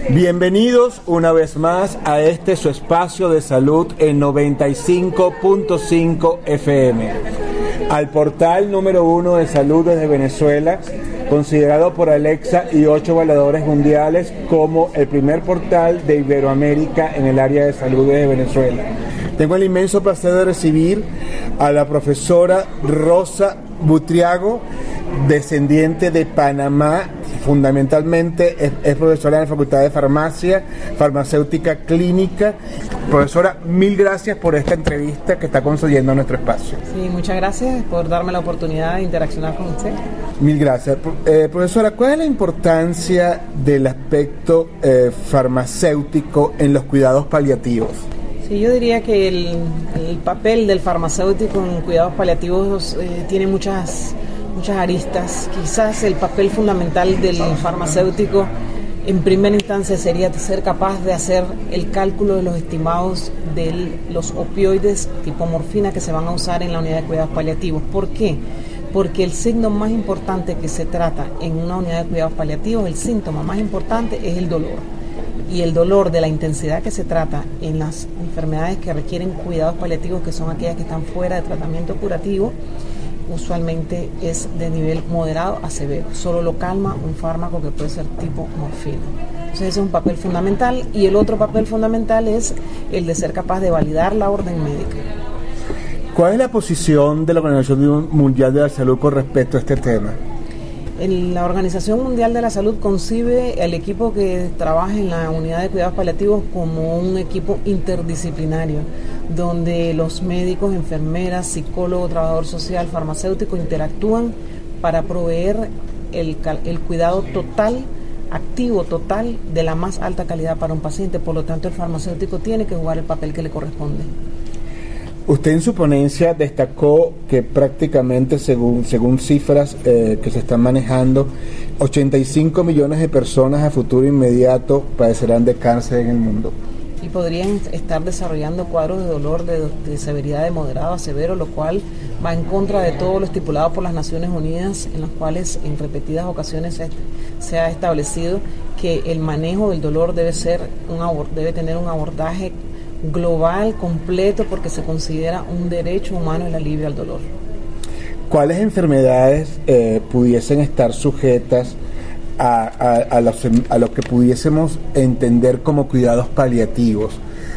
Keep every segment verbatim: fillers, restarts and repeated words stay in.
Bienvenidos una vez más a este su espacio de salud en noventa y cinco punto cinco F M, al portal número uno de salud desde Venezuela, considerado por Alexa y ocho evaluadores mundiales como el primer portal de Iberoamérica en el área de salud desde Venezuela. Tengo el inmenso placer de recibir a la profesora Rosa Butriago, descendiente de Panamá. Fundamentalmente es, es profesora en la Facultad de Farmacia, Farmacéutica Clínica. Profesora, mil gracias por esta entrevista que está concediendo a nuestro espacio. Sí, muchas gracias por darme la oportunidad de interaccionar con usted. Mil gracias. Eh, profesora, ¿cuál es la importancia del aspecto eh, farmacéutico en los cuidados paliativos? Sí, yo diría que el, el papel del farmacéutico en cuidados paliativos eh, tiene muchas... muchas aristas. Quizás el papel fundamental del farmacéutico en primera instancia sería ser capaz de hacer el cálculo de los estimados de los opioides tipo morfina que se van a usar en la unidad de cuidados paliativos. ¿Por qué? Porque el signo más importante que se trata en una unidad de cuidados paliativos, el síntoma más importante es el dolor. Y el dolor de la intensidad que se trata en las enfermedades que requieren cuidados paliativos, que son aquellas que están fuera de tratamiento curativo, usualmente es de nivel moderado a severo. Solo lo calma un fármaco que puede ser tipo morfina. Entonces ese es un papel fundamental. Y el otro papel fundamental es el de ser capaz de validar la orden médica. ¿Cuál es la posición de la Organización Mundial de la Salud con respecto a este tema? La Organización Mundial de la Salud concibe el equipo que trabaja en la unidad de cuidados paliativos como un equipo interdisciplinario, donde los médicos, enfermeras, psicólogos, trabajador social, farmacéutico interactúan para proveer el, el cuidado total, activo total, de la más alta calidad para un paciente. Por lo tanto, el farmacéutico tiene que jugar el papel que le corresponde. Usted en su ponencia destacó que prácticamente, según, según cifras eh, que se están manejando, ochenta y cinco millones de personas a futuro inmediato padecerán de cáncer en el mundo. Y podrían estar desarrollando cuadros de dolor de, de severidad de moderado a severo, lo cual va en contra de todo lo estipulado por las Naciones Unidas, en las cuales en repetidas ocasiones se, se ha establecido que el manejo del dolor debe ser un abor, debe tener un abordaje global, completo, porque se considera un derecho humano el alivio al dolor. ¿Cuáles enfermedades eh, pudiesen estar sujetas a, a, a, los, a lo que pudiésemos entender como cuidados paliativos?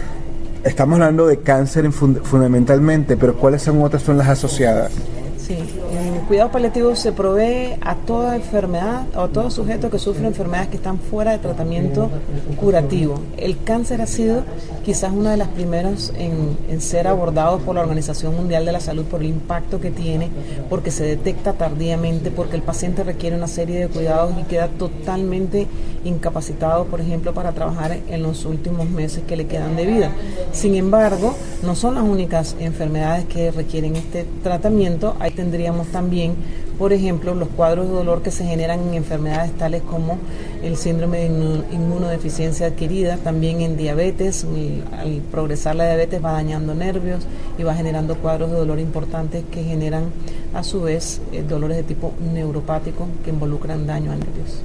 Estamos hablando de cáncer en fund- fundamentalmente, pero ¿cuáles son otras son las asociadas? Sí, en cuidados paliativos se provee a toda enfermedad o a todo sujeto que sufre enfermedades que están fuera de tratamiento curativo. El cáncer ha sido quizás una de las primeras en, en ser abordado por la Organización Mundial de la Salud por el impacto que tiene, porque se detecta tardíamente, porque el paciente requiere una serie de cuidados y queda totalmente incapacitado, por ejemplo, para trabajar en los últimos meses que le quedan de vida. Sin embargo, no son las únicas enfermedades que requieren este tratamiento. Ahí tendríamos también, por ejemplo, los cuadros de dolor que se generan en enfermedades tales como el síndrome de inmunodeficiencia adquirida, también en diabetes. Al progresar la diabetes va dañando nervios y va generando cuadros de dolor importantes que generan a su vez eh, dolores de tipo neuropático que involucran daño a nervios.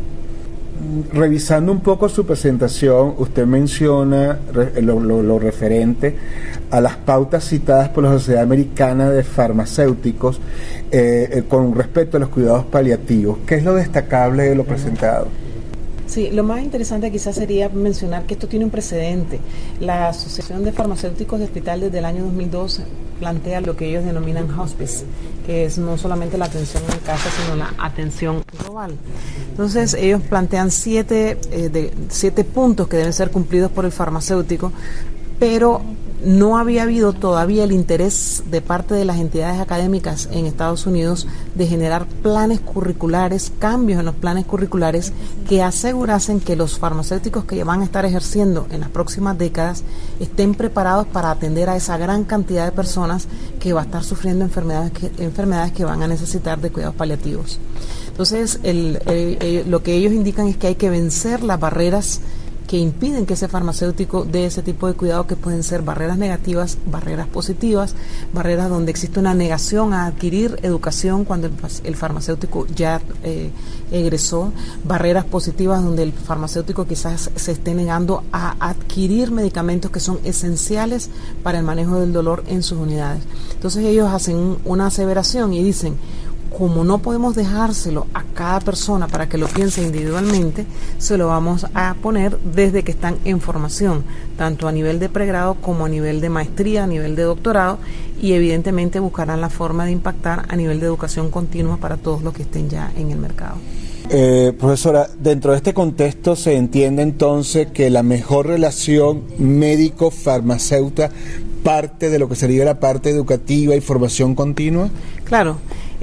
Revisando un poco su presentación, usted menciona lo, lo, lo referente a las pautas citadas por la Sociedad Americana de Farmacéuticos eh, con respecto a los cuidados paliativos. ¿Qué es lo destacable de lo presentado? Sí, lo más interesante quizás sería mencionar que esto tiene un precedente. La Asociación de Farmacéuticos de Hospital desde el año dos mil dos plantea lo que ellos denominan hospice, que es no solamente la atención en casa, sino la atención global. Entonces, ellos plantean siete, eh, de, siete puntos que deben ser cumplidos por el farmacéutico, pero no había habido todavía el interés de parte de las entidades académicas en Estados Unidos de generar planes curriculares, cambios en los planes curriculares que asegurasen que los farmacéuticos que van a estar ejerciendo en las próximas décadas estén preparados para atender a esa gran cantidad de personas que va a estar sufriendo enfermedades que, enfermedades que van a necesitar de cuidados paliativos. Entonces, el, el, el, lo que ellos indican es que hay que vencer las barreras que impiden que ese farmacéutico dé ese tipo de cuidado, que pueden ser barreras negativas, barreras positivas, barreras donde existe una negación a adquirir educación cuando el, el farmacéutico ya eh, egresó, barreras positivas donde el farmacéutico quizás se esté negando a adquirir medicamentos que son esenciales para el manejo del dolor en sus unidades. Entonces ellos hacen una aseveración y dicen: como no podemos dejárselo a cada persona para que lo piense individualmente, se lo vamos a poner desde que están en formación, tanto a nivel de pregrado como a nivel de maestría, a nivel de doctorado, y evidentemente buscarán la forma de impactar a nivel de educación continua para todos los que estén ya en el mercado. Eh, profesora, dentro de este contexto se entiende entonces que la mejor relación médico-farmacéutica parte de lo que sería la parte educativa y formación continua. Claro,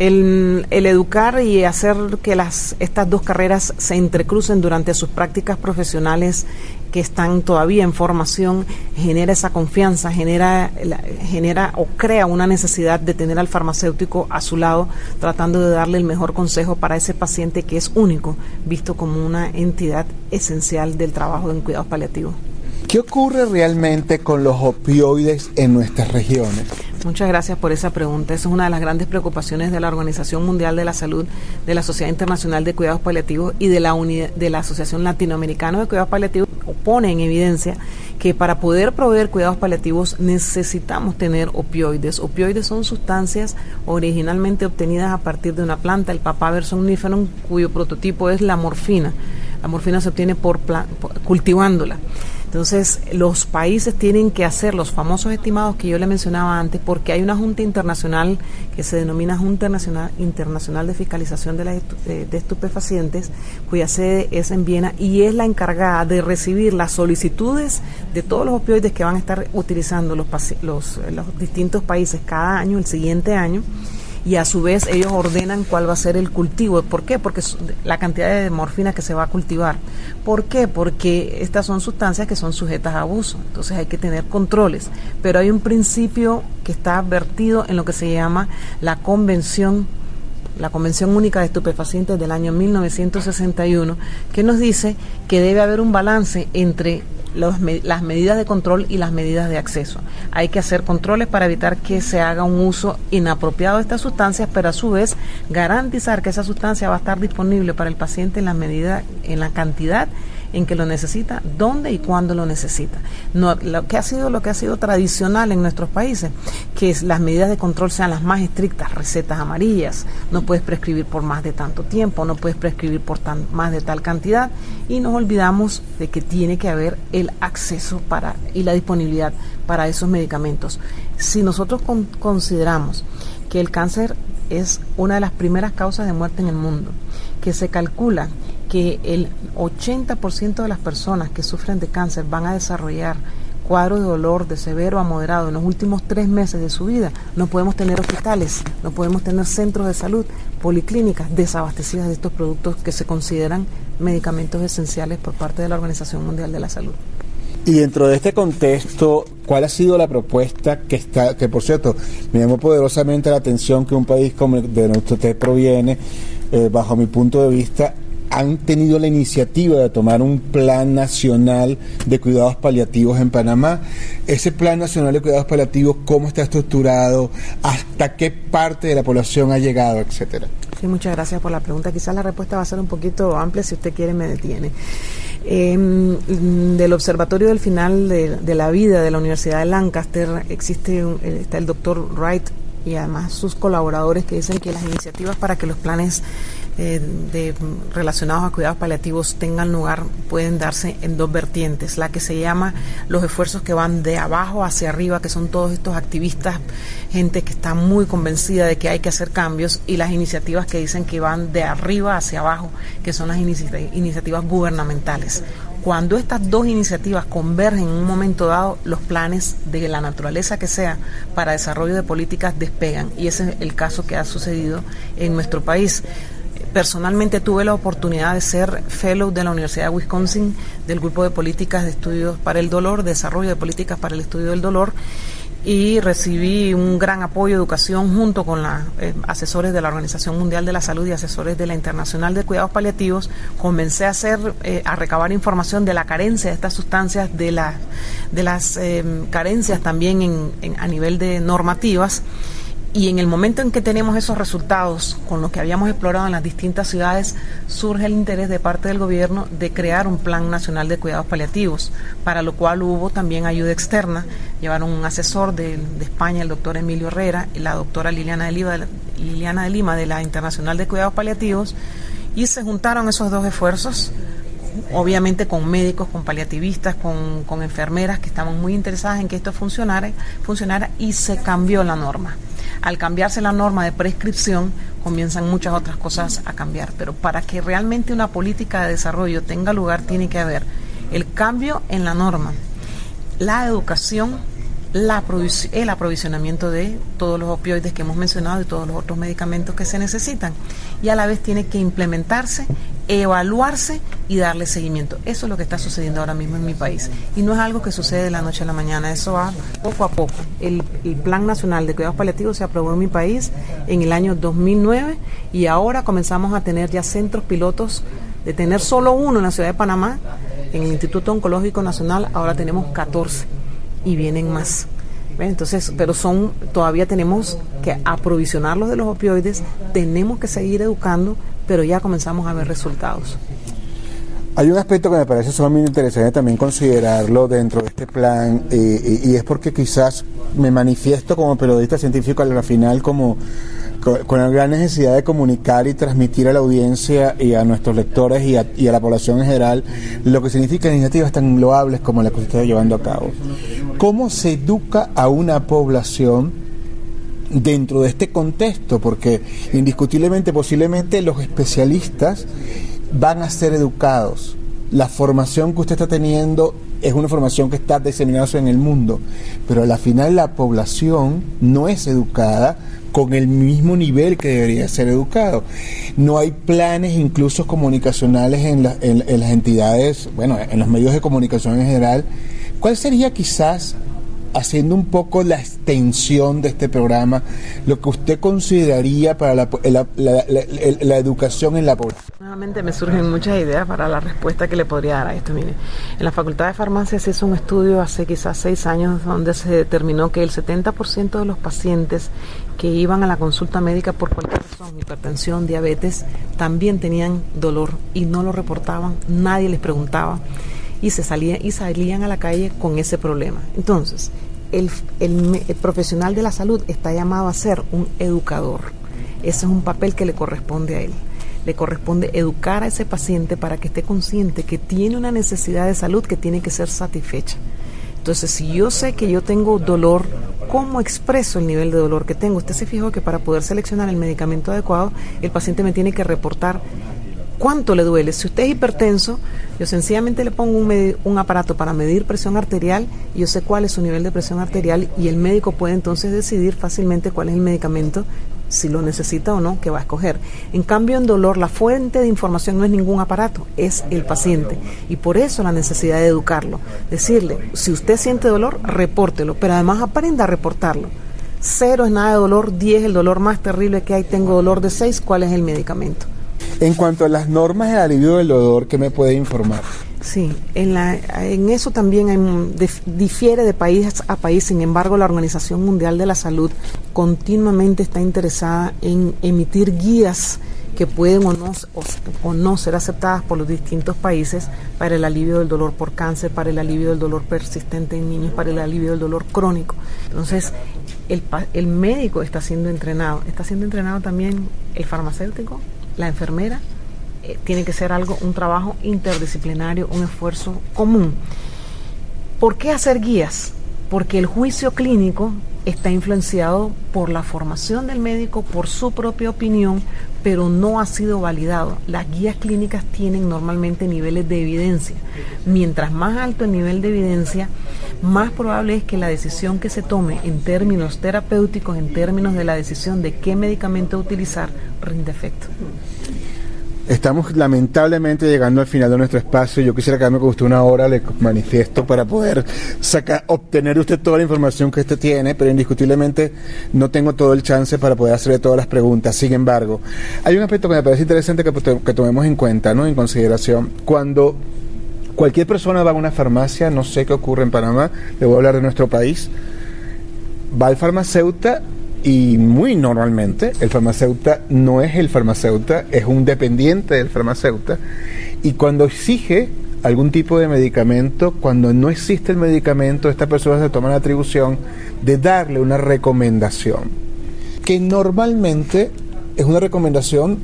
el, el educar y hacer que las estas dos carreras se entrecrucen durante sus prácticas profesionales que están todavía en formación genera esa confianza, genera, genera o crea una necesidad de tener al farmacéutico a su lado, tratando de darle el mejor consejo para ese paciente que es único, visto como una entidad esencial del trabajo en cuidados paliativos. ¿Qué ocurre realmente con los opioides en nuestras regiones? Muchas gracias por esa pregunta. Esa es una de las grandes preocupaciones de la Organización Mundial de la Salud, de la Sociedad Internacional de Cuidados Paliativos y de la, unidad, de la Asociación Latinoamericana de Cuidados Paliativos. Pone en evidencia que para poder proveer cuidados paliativos necesitamos tener opioides. Opioides son sustancias originalmente obtenidas a partir de una planta, el Papaver somniferum, cuyo prototipo es la morfina. La morfina se obtiene por, por cultivándola. Entonces, los países tienen que hacer los famosos estimados que yo le mencionaba antes, porque hay una junta internacional que se denomina Junta Nacional, Internacional de Fiscalización de, la estu, de, de Estupefacientes, cuya sede es en Viena y es la encargada de recibir las solicitudes de todos los opioides que van a estar utilizando los, los, los distintos países cada año, el siguiente año. Y a su vez ellos ordenan cuál va a ser el cultivo. ¿Por qué? Porque la cantidad de morfina que se va a cultivar. ¿Por qué? Porque estas son sustancias que son sujetas a abuso. Entonces hay que tener controles. Pero hay un principio que está advertido en lo que se llama la Convención, la Convención Única de Estupefacientes del año mil novecientos sesenta y uno, que nos dice que debe haber un balance entre Los, las medidas de control y las medidas de acceso. Hay que hacer controles para evitar que se haga un uso inapropiado de estas sustancias, pero a su vez garantizar que esa sustancia va a estar disponible para el paciente en la medida, en la cantidad en que lo necesita, dónde y cuándo lo necesita. No, lo que ha sido lo que ha sido tradicional en nuestros países, que es, las medidas de control sean las más estrictas, recetas amarillas, no puedes prescribir por más de tanto tiempo, no puedes prescribir por tan, más de tal cantidad, y nos olvidamos de que tiene que haber el acceso para y la disponibilidad para esos medicamentos. Si nosotros con, consideramos que el cáncer es una de las primeras causas de muerte en el mundo, que se calcula que el ochenta por ciento de las personas que sufren de cáncer van a desarrollar cuadros de dolor de severo a moderado en los últimos tres meses de su vida, no podemos tener hospitales, no podemos tener centros de salud, policlínicas desabastecidas de estos productos que se consideran medicamentos esenciales por parte de la Organización Mundial de la Salud. Y dentro de este contexto, ¿cuál ha sido la propuesta que está, que por cierto, me llamó poderosamente la atención que un país como el de donde usted proviene, eh, bajo mi punto de vista, han tenido la iniciativa de tomar un plan nacional de cuidados paliativos en Panamá? Ese plan nacional de cuidados paliativos, ¿cómo está estructurado? ¿Hasta qué parte de la población ha llegado, etcétera? Sí, muchas gracias por la pregunta. Quizás la respuesta va a ser un poquito amplia, si usted quiere me detiene. Eh, del Observatorio del Final de, de la Vida de la Universidad de Lancaster existe un, está el doctor Wright y además sus colaboradores que dicen que las iniciativas para que los planes eh, de, relacionados a cuidados paliativos tengan lugar pueden darse en dos vertientes, la que se llama los esfuerzos que van de abajo hacia arriba, que son todos estos activistas, gente que está muy convencida de que hay que hacer cambios, y las iniciativas que dicen que van de arriba hacia abajo, que son las inici- iniciativas gubernamentales. Cuando estas dos iniciativas convergen en un momento dado, los planes de la naturaleza que sea para desarrollo de políticas despegan, y ese es el caso que ha sucedido en nuestro país. Personalmente tuve la oportunidad de ser fellow de la Universidad de Wisconsin del Grupo de Políticas de Estudios para el Dolor, Desarrollo de Políticas para el Estudio del Dolor, y recibí un gran apoyo de educación junto con los eh, asesores de la Organización Mundial de la Salud y asesores de la Internacional de Cuidados Paliativos. Comencé a hacer, eh, a recabar información de la carencia de estas sustancias, de, la, de las eh, carencias también en, en, a nivel de normativas. Y en el momento en que tenemos esos resultados con los que habíamos explorado en las distintas ciudades, surge el interés de parte del gobierno de crear un plan nacional de cuidados paliativos, para lo cual hubo también ayuda externa. Llevaron un asesor de, de España, el doctor Emilio Herrera, y la doctora Liliana de, Lima, Liliana de Lima de la Internacional de Cuidados Paliativos, y se juntaron esos dos esfuerzos, obviamente con médicos, con paliativistas, con, con enfermeras que estaban muy interesadas en que esto funcionara, funcionara y se cambió la norma. Al cambiarse la norma de prescripción, comienzan muchas otras cosas a cambiar. Pero para que realmente una política de desarrollo tenga lugar, tiene que haber el cambio en la norma, la educación, la provis- el aprovisionamiento de todos los opioides que hemos mencionado y todos los otros medicamentos que se necesitan. Y a la vez tiene que implementarse, evaluarse y darle seguimiento. Eso es lo que está sucediendo ahora mismo en mi país. Y no es algo que sucede de la noche a la mañana, eso va poco a poco. El, el Plan Nacional de Cuidados Paliativos se aprobó en mi país en el año dos mil nueve y ahora comenzamos a tener ya centros pilotos. De tener solo uno en la ciudad de Panamá, en el Instituto Oncológico Nacional, ahora tenemos catorce y vienen más. Entonces, pero son, todavía tenemos que aprovisionarlos de los opioides, tenemos que seguir educando, pero ya comenzamos a ver resultados. Hay un aspecto que me parece sumamente interesante también considerarlo dentro de este plan, eh, y, y es porque quizás me manifiesto como periodista científico al final como con, con la gran necesidad de comunicar y transmitir a la audiencia y a nuestros lectores y a, y a la población en general lo que significan iniciativas tan loables como la que usted está llevando a cabo. ¿Cómo se educa a una población dentro de este contexto? Porque indiscutiblemente, posiblemente los especialistas van a ser educados. La formación que usted está teniendo es una formación que está diseminada en el mundo, pero al final la población no es educada con el mismo nivel que debería ser educado. No hay planes incluso comunicacionales en, la, en, en las entidades, bueno, en los medios de comunicación en general. ¿Cuál sería quizás, haciendo un poco la extensión de este programa, lo que usted consideraría para la, la, la, la, la, la educación en la población? Nuevamente me surgen muchas ideas para la respuesta que le podría dar a esto. Mire, en la Facultad de Farmacia se hizo un estudio hace quizás seis años donde se determinó que el setenta por ciento de los pacientes que iban a la consulta médica por cualquier razón, hipertensión, diabetes, también tenían dolor y no lo reportaban, nadie les preguntaba. Y se salían y salían a la calle con ese problema. Entonces, el, el, el profesional de la salud está llamado a ser un educador. Ese es un papel que le corresponde a él. Le corresponde educar a ese paciente para que esté consciente que tiene una necesidad de salud que tiene que ser satisfecha. Entonces, si yo sé que yo tengo dolor, ¿cómo expreso el nivel de dolor que tengo? Usted se fijó que para poder seleccionar el medicamento adecuado, el paciente me tiene que reportar cuánto le duele. Si usted es hipertenso, yo sencillamente le pongo un, med- un aparato para medir presión arterial y yo sé cuál es su nivel de presión arterial y el médico puede entonces decidir fácilmente cuál es el medicamento, si lo necesita o no, que va a escoger. En cambio, en dolor, la fuente de información no es ningún aparato, es el paciente. Y por eso la necesidad de educarlo. Decirle, si usted siente dolor, repórtelo, pero además aprenda a reportarlo. Cero es nada de dolor, diez el dolor más terrible que hay, tengo dolor de seis, ¿cuál es el medicamento? En cuanto a las normas del alivio del dolor, ¿qué me puede informar? Sí, en, la, en eso también hay, difiere de país a país. Sin embargo, la Organización Mundial de la Salud continuamente está interesada en emitir guías que pueden o no, o, o no ser aceptadas por los distintos países para el alivio del dolor por cáncer, para el alivio del dolor persistente en niños, para el alivio del dolor crónico. Entonces, el, el médico está siendo entrenado, está siendo entrenado también el farmacéutico, la enfermera. Eh, tiene que ser algo, un trabajo interdisciplinario, un esfuerzo común. ¿Por qué hacer guías? Porque el juicio clínico está influenciado por la formación del médico, por su propia opinión, pero no ha sido validado. Las guías clínicas tienen normalmente niveles de evidencia. Mientras más alto el nivel de evidencia, más probable es que la decisión que se tome en términos terapéuticos, en términos de la decisión de qué medicamento utilizar, rinde efecto. Estamos lamentablemente llegando al final de nuestro espacio. Yo quisiera quedarme con usted una hora, le manifiesto, para poder sacar, obtener de usted toda la información que usted tiene, pero indiscutiblemente no tengo todo el chance para poder hacerle todas las preguntas. Sin embargo, hay un aspecto que me parece interesante que, que tomemos en cuenta, ¿no? En consideración. Cuando cualquier persona va a una farmacia, no sé qué ocurre en Panamá, le voy a hablar de nuestro país, va al farmacéutico. Y muy normalmente el farmacéutico no es el farmacéutico, es un dependiente del farmacéutico. Y cuando exige algún tipo de medicamento, cuando no existe el medicamento, esta persona se toma la atribución de darle una recomendación, que normalmente es una recomendación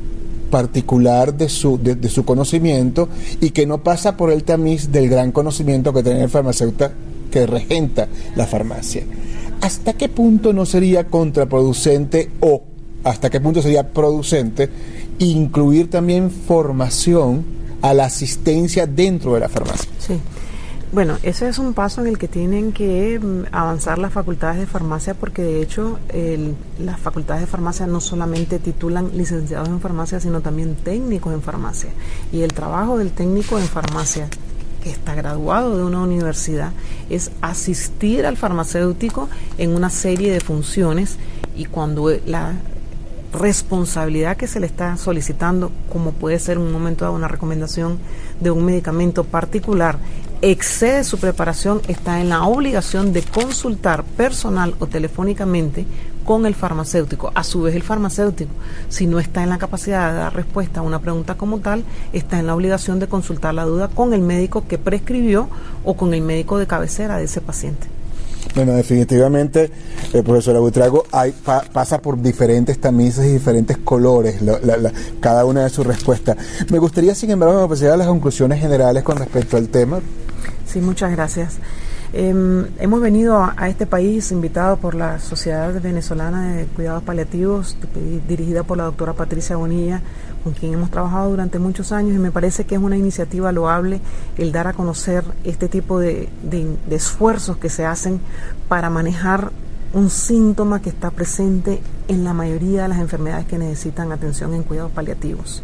particular de su, de, de su conocimiento y que no pasa por el tamiz del gran conocimiento que tiene el farmacéutico que regenta la farmacia. ¿Hasta qué punto no sería contraproducente o hasta qué punto sería producente incluir también formación a la asistencia dentro de la farmacia? Sí. Bueno, ese es un paso en el que tienen que avanzar las facultades de farmacia, porque de hecho el, las facultades de farmacia no solamente titulan licenciados en farmacia, sino también técnicos en farmacia. Y el trabajo del técnico en farmacia, que está graduado de una universidad, es asistir al farmacéutico en una serie de funciones, y cuando la responsabilidad que se le está solicitando, como puede ser en un momento dado una recomendación de un medicamento particular, excede su preparación, está en la obligación de consultar personal o telefónicamente con el farmacéutico. A su vez, el farmacéutico, si no está en la capacidad de dar respuesta a una pregunta como tal, está en la obligación de consultar la duda con el médico que prescribió o con el médico de cabecera de ese paciente. Bueno, definitivamente, eh, profesora Buitrago, hay, pa, pasa por diferentes tamices y diferentes colores, la, la, la, cada una de sus respuestas. Me gustaría, sin embargo, me pasaría a las conclusiones generales con respecto al tema. Sí, muchas gracias. Eh, hemos venido a, a este país invitados por la Sociedad Venezolana de Cuidados Paliativos, dirigida por la doctora Patricia Bonilla, con quien hemos trabajado durante muchos años, y me parece que es una iniciativa loable el dar a conocer este tipo de, de, de esfuerzos que se hacen para manejar un síntoma que está presente en la mayoría de las enfermedades que necesitan atención en cuidados paliativos.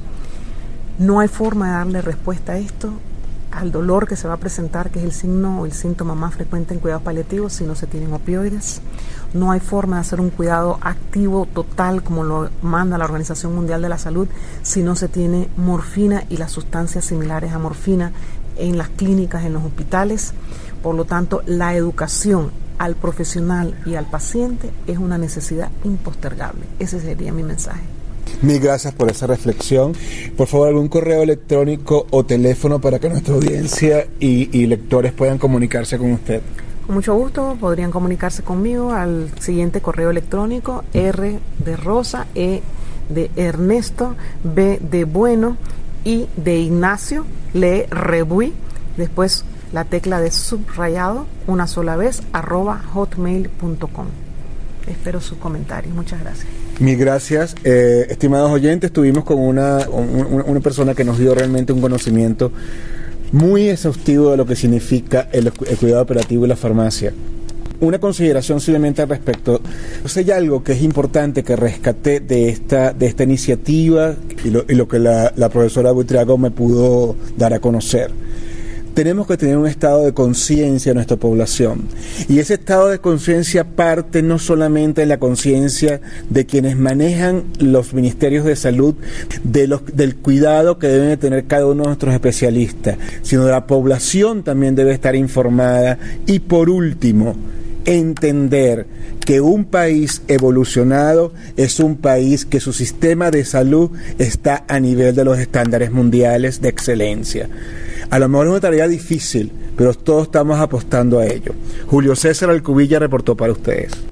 No hay forma de darle respuesta a esto, al dolor que se va a presentar, que es el signo o el síntoma más frecuente en cuidados paliativos, si no se tienen opioides. No hay forma de hacer un cuidado activo total como lo manda la Organización Mundial de la Salud si no se tiene morfina y las sustancias similares a morfina en las clínicas, en los hospitales. Por lo tanto, la educación al profesional y al paciente es una necesidad impostergable. Ese sería mi mensaje. Mil gracias por esa reflexión. Por favor, algún correo electrónico o teléfono para que nuestra audiencia y, y lectores puedan comunicarse con usted. Con mucho gusto, podrían comunicarse conmigo al siguiente correo electrónico: R de Rosa, E de Ernesto, B de Bueno, I de Ignacio, Le Rebuy, después la tecla de subrayado, una sola vez, arroba hotmail punto com. Espero sus comentarios. Muchas gracias. Mil gracias. Eh, estimados oyentes, estuvimos con una, una, una persona que nos dio realmente un conocimiento muy exhaustivo de lo que significa el, el cuidado operativo y la farmacia. Una consideración simplemente al respecto. O sea, hay algo que es importante que rescaté de esta, de esta iniciativa y lo, y lo que la, la profesora Buitrago me pudo dar a conocer. Tenemos que tener un estado de conciencia en nuestra población, y ese estado de conciencia parte no solamente de la conciencia de quienes manejan los ministerios de salud, de los, del cuidado que deben de tener cada uno de nuestros especialistas, sino de la población también debe estar informada. Y por último, entender que un país evolucionado es un país que su sistema de salud está a nivel de los estándares mundiales de excelencia. A lo mejor es una tarea difícil, pero todos estamos apostando a ello. Julio César Alcubilla reportó para ustedes.